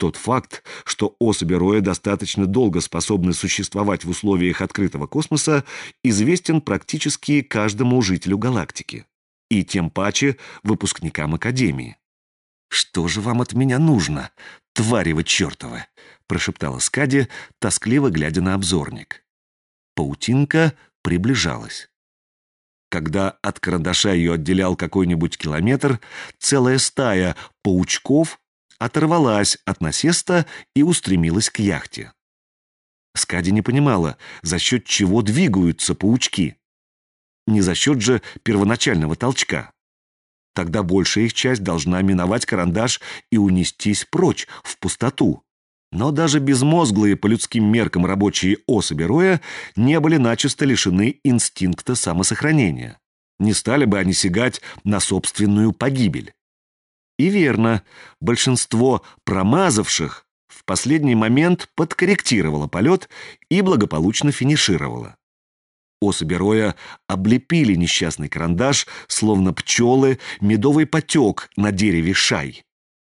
Тот факт, что особи Роя достаточно долго способны существовать в условиях открытого космоса, известен практически каждому жителю галактики, и тем паче выпускникам Академии. «Что же вам от меня нужно, твари вы чертовы?» — прошептала Скади, тоскливо глядя на обзорник. Паутинка приближалась. Когда от карандаша ее отделял какой-нибудь километр, целая стая паучков оторвалась от насеста и устремилась к яхте. Скади не понимала, за счет чего двигаются паучки. Не за счет же первоначального толчка. Тогда большая их часть должна миновать карандаш и унестись прочь, в пустоту. Но даже безмозглые по людским меркам рабочие особи Роя не были начисто лишены инстинкта самосохранения. Не стали бы они сигать на собственную погибель. И верно, большинство промазавших в последний момент подкорректировало полет и благополучно финишировало. Особи Роя облепили несчастный карандаш, словно пчелы, медовый потек на дереве шай.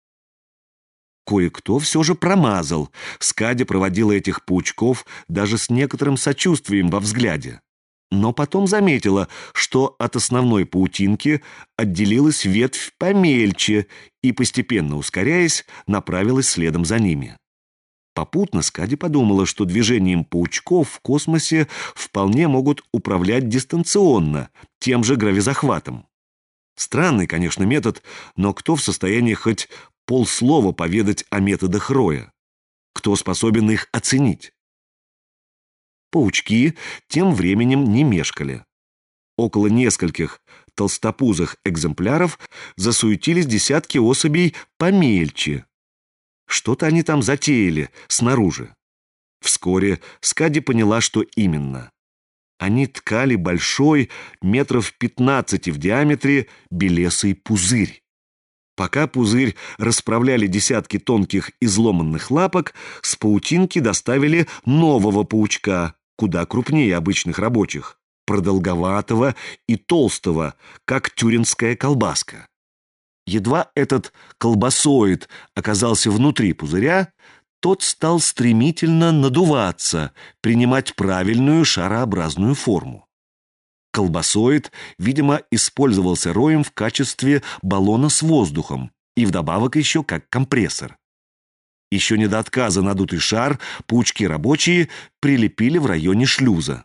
Кое-кто все же промазал. Скади проводила этих паучков даже с некоторым сочувствием во взгляде. Но потом заметила, что от основной паутинки отделилась ветвь помельче и, постепенно ускоряясь, направилась следом за ними. Попутно Скади подумала, что движением паучков в космосе вполне могут управлять дистанционно, тем же гравизахватом. Странный, конечно, метод, но кто в состоянии хоть полслова поведать о методах Роя? Кто способен их оценить? Паучки тем временем не мешкали. Около нескольких толстопузых экземпляров засуетились десятки особей помельче. Что-то они там затеяли снаружи. Вскоре Скади поняла, что именно. Они ткали большой, метров 15 в диаметре, белесый пузырь. Пока пузырь расправляли десятки тонких изломанных лапок, с паутинки доставили нового паучка, куда крупнее обычных рабочих, продолговатого и толстого, как тюринская колбаска. Едва этот колбасоид оказался внутри пузыря, тот стал стремительно надуваться, принимать правильную шарообразную форму. Колбасоид, видимо, использовался Роем в качестве баллона с воздухом и вдобавок еще как компрессор. Еще не до отказа надутый шар паучки рабочие прилепили в районе шлюза.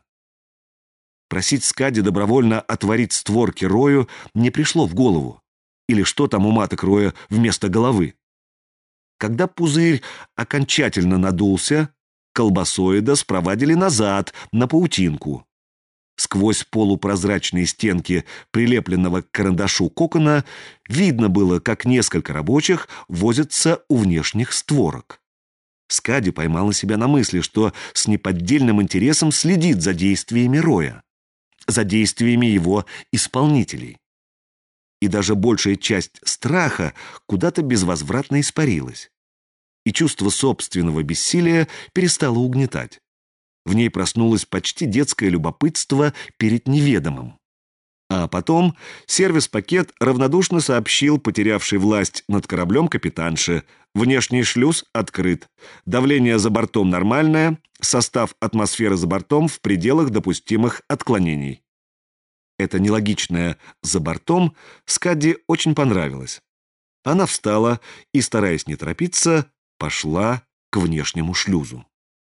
Просить Скади добровольно отворить створки Рою не пришло в голову. Или что там у маток Роя вместо головы? Когда пузырь окончательно надулся, колбасоида спровадили назад на паутинку. Сквозь полупрозрачные стенки прилепленного к карандашу кокона видно было, как несколько рабочих возятся у внешних створок. Скади поймала себя на мысли, что с неподдельным интересом следит за действиями Роя, за действиями его исполнителей. И даже большая часть страха куда-то безвозвратно испарилась. И чувство собственного бессилия перестало угнетать. В ней проснулось почти детское любопытство перед неведомым. А потом сервис-пакет равнодушно сообщил потерявшей власть над кораблем капитанше: внешний шлюз открыт, давление за бортом нормальное, состав атмосферы за бортом в пределах допустимых отклонений. Это нелогичное «за бортом» Скади очень понравилось. Она встала и, стараясь не торопиться, пошла к внешнему шлюзу.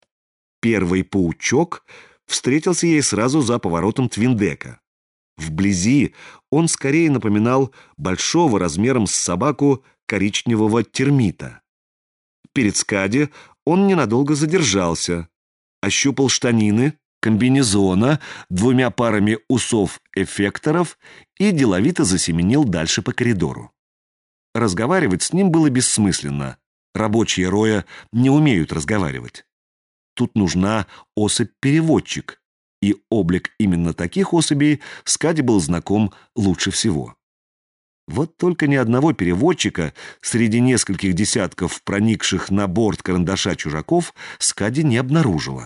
Первый паучок встретился ей сразу за поворотом твиндека. Вблизи он скорее напоминал большого размером с собаку коричневого термита. Перед Скади он ненадолго задержался, ощупал штанины комбинезона двумя парами усов-эффекторов и деловито засеменил дальше по коридору. Разговаривать с ним было бессмысленно. Рабочие Роя не умеют разговаривать. Тут нужна особь-переводчик, и облик именно таких особей Скади был знаком лучше всего. Вот только ни одного переводчика среди нескольких десятков проникших на борт карандаша чужаков Скади не обнаружила.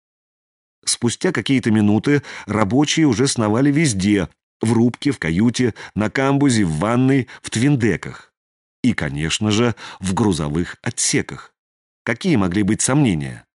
Спустя какие-то минуты рабочие уже сновали везде: в рубке, в каюте, на камбузе, в ванной, в твиндеках. И, конечно же, в грузовых отсеках. Какие могли быть сомнения?